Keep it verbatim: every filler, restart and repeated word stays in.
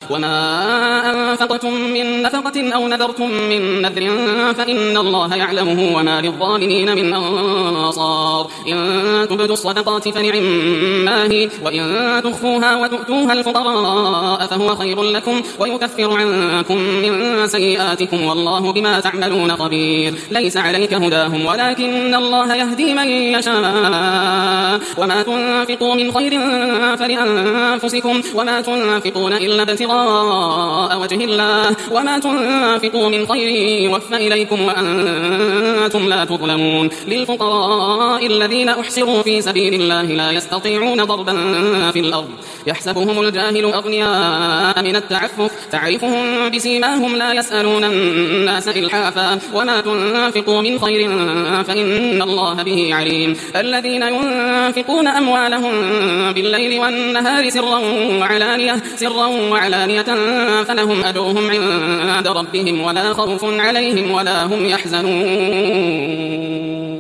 وما أنفقتم من نفقة أو نذرتم من نذر فإن الله يعلمه وما للظالمين من أنصار. إن تبدوا الصدقات فنعما هي وإن تخفوها وتؤتوها الفقراء فهو خير لكم ويكفر عنكم من سيئاتكم والله بما تعملون خبير. ليس عليك هداهم ولكن الله يهدي من يشاء وما تنفقوا من خير فلأنفسكم وما تنفقون إلا ابتغاء وجه الله وما تنفقوا من خير يوفى إليكم وأنتم لا تظلمون. للفقراء الذين أحصروا في سبيل الله لا يستطيعون ضربا في الأرض يحسبهم الجاهل أغنياء من التعفف تعرفهم بسيماهم لا يسألون الناس إلحافا وما تنفقوا من خير فإن الله به عليم. الذين ينفقون أموالهم بالليل والنهار سرا وعلانية سرا وعلانية فلهم أجرهم عند ربهم ولا خوف عليهم ولا هم يحزنون.